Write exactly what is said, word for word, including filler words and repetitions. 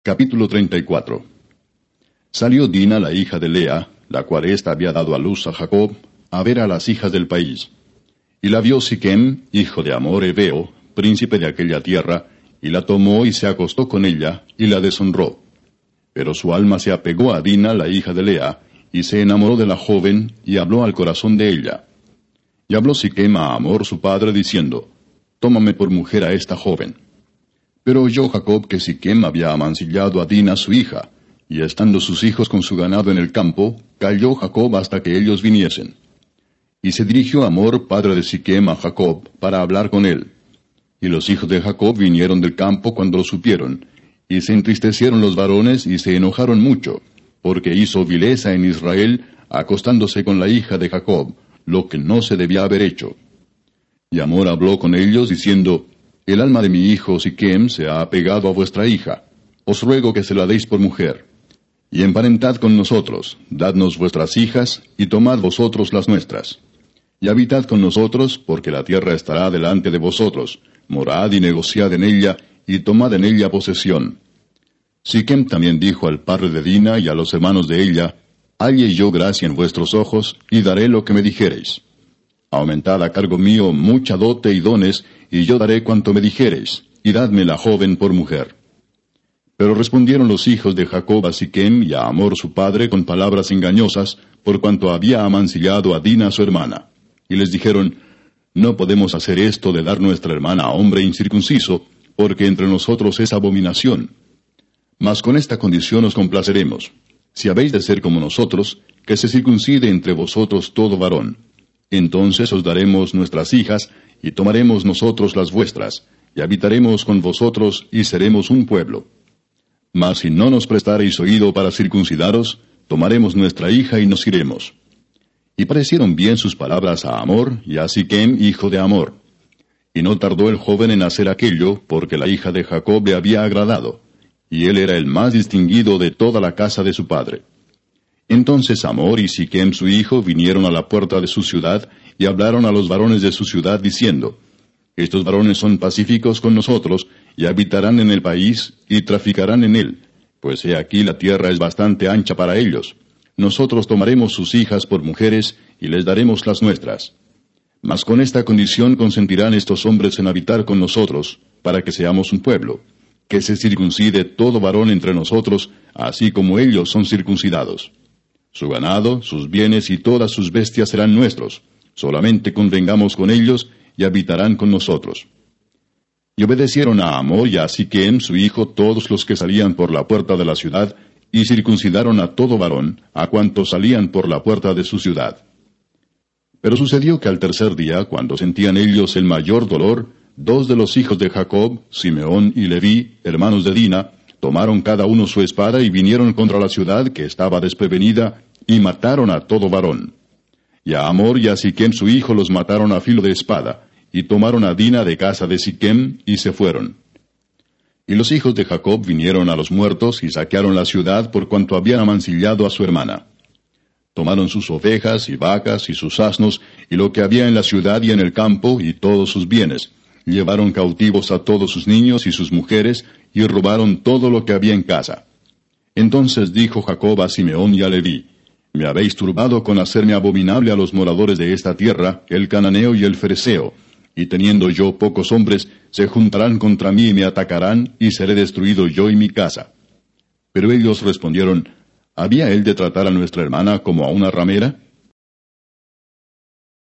Capítulo treinta y cuatro. Salió Dina, la hija de Lea, la cual ésta había dado a luz a Jacob, a ver a las hijas del país. Y la vio Siquem, hijo de Hamor Heveo, príncipe de aquella tierra, y la tomó y se acostó con ella, y la deshonró. Pero su alma se apegó a Dina, la hija de Lea, y se enamoró de la joven, y habló al corazón de ella. Y habló Siquem a Hamor su padre, diciendo, Tómame por mujer a esta joven. Pero oyó Jacob que Siquem había amancillado a Dina su hija, y estando sus hijos con su ganado en el campo, calló Jacob hasta que ellos viniesen. Y se dirigió Hamor, padre de Siquem, a Jacob, para hablar con él. Y los hijos de Jacob vinieron del campo cuando lo supieron, y se entristecieron los varones y se enojaron mucho, porque hizo vileza en Israel, acostándose con la hija de Jacob, lo que no se debía haber hecho. Y Hamor habló con ellos, diciendo, El alma de mi hijo Siquem se ha apegado a vuestra hija. Os ruego que se la deis por mujer. Y emparentad con nosotros, dadnos vuestras hijas, y tomad vosotros las nuestras. Y habitad con nosotros, porque la tierra estará delante de vosotros. Morad y negociad en ella, y tomad en ella posesión. Siquem también dijo al padre de Dina y a los hermanos de ella, Halle yo gracia en vuestros ojos, y daré lo que me dijereis. Aumentad a cargo mío mucha dote y dones, y yo daré cuanto me dijereis, y dadme la joven por mujer. Pero respondieron los hijos de Jacob a Siquem y a Hamor su padre con palabras engañosas, por cuanto había amancillado a Dina su hermana. Y les dijeron, No podemos hacer esto de dar nuestra hermana a hombre incircunciso, porque entre nosotros es abominación. Mas con esta condición os complaceremos. Si habéis de ser como nosotros, que se circuncide entre vosotros todo varón. Entonces os daremos nuestras hijas, y tomaremos nosotros las vuestras, y habitaremos con vosotros, y seremos un pueblo. Mas si no nos prestareis oído para circuncidaros, tomaremos nuestra hija y nos iremos. Y parecieron bien sus palabras a Hamor y a Siquem, hijo de Hamor. Y no tardó el joven en hacer aquello, porque la hija de Jacob le había agradado, y él era el más distinguido de toda la casa de su padre. Entonces Hamor y Siquem su hijo vinieron a la puerta de su ciudad, y hablaron a los varones de su ciudad, diciendo, Estos varones son pacíficos con nosotros, y habitarán en el país, y traficarán en él, pues he aquí la tierra es bastante ancha para ellos. Nosotros tomaremos sus hijas por mujeres, y les daremos las nuestras. Mas con esta condición consentirán estos hombres en habitar con nosotros, para que seamos un pueblo, que se circuncide todo varón entre nosotros, así como ellos son circuncidados. Su ganado, sus bienes y todas sus bestias serán nuestros, solamente convengamos con ellos, y habitarán con nosotros. Y obedecieron a Hamor y a Siquem su hijo todos los que salían por la puerta de la ciudad, y circuncidaron a todo varón, a cuantos salían por la puerta de su ciudad. Pero sucedió que al tercer día, cuando sentían ellos el mayor dolor, dos de los hijos de Jacob, Simeón y Leví, hermanos de Dina, tomaron cada uno su espada y vinieron contra la ciudad que estaba desprevenida, y mataron a todo varón. Y a Hamor y a Siquem su hijo los mataron a filo de espada, y tomaron a Dina de casa de Siquem, y se fueron. Y los hijos de Jacob vinieron a los muertos, y saquearon la ciudad por cuanto habían amancillado a su hermana. Tomaron sus ovejas y vacas y sus asnos, y lo que había en la ciudad y en el campo, y todos sus bienes. Llevaron cautivos a todos sus niños y sus mujeres, y robaron todo lo que había en casa. Entonces dijo Jacob a Simeón y a Leví, Me habéis turbado con hacerme abominable a los moradores de esta tierra, el cananeo y el fereceo, y teniendo yo pocos hombres, se juntarán contra mí y me atacarán, y seré destruido yo y mi casa. Pero ellos respondieron, ¿Había él de tratar a nuestra hermana como a una ramera?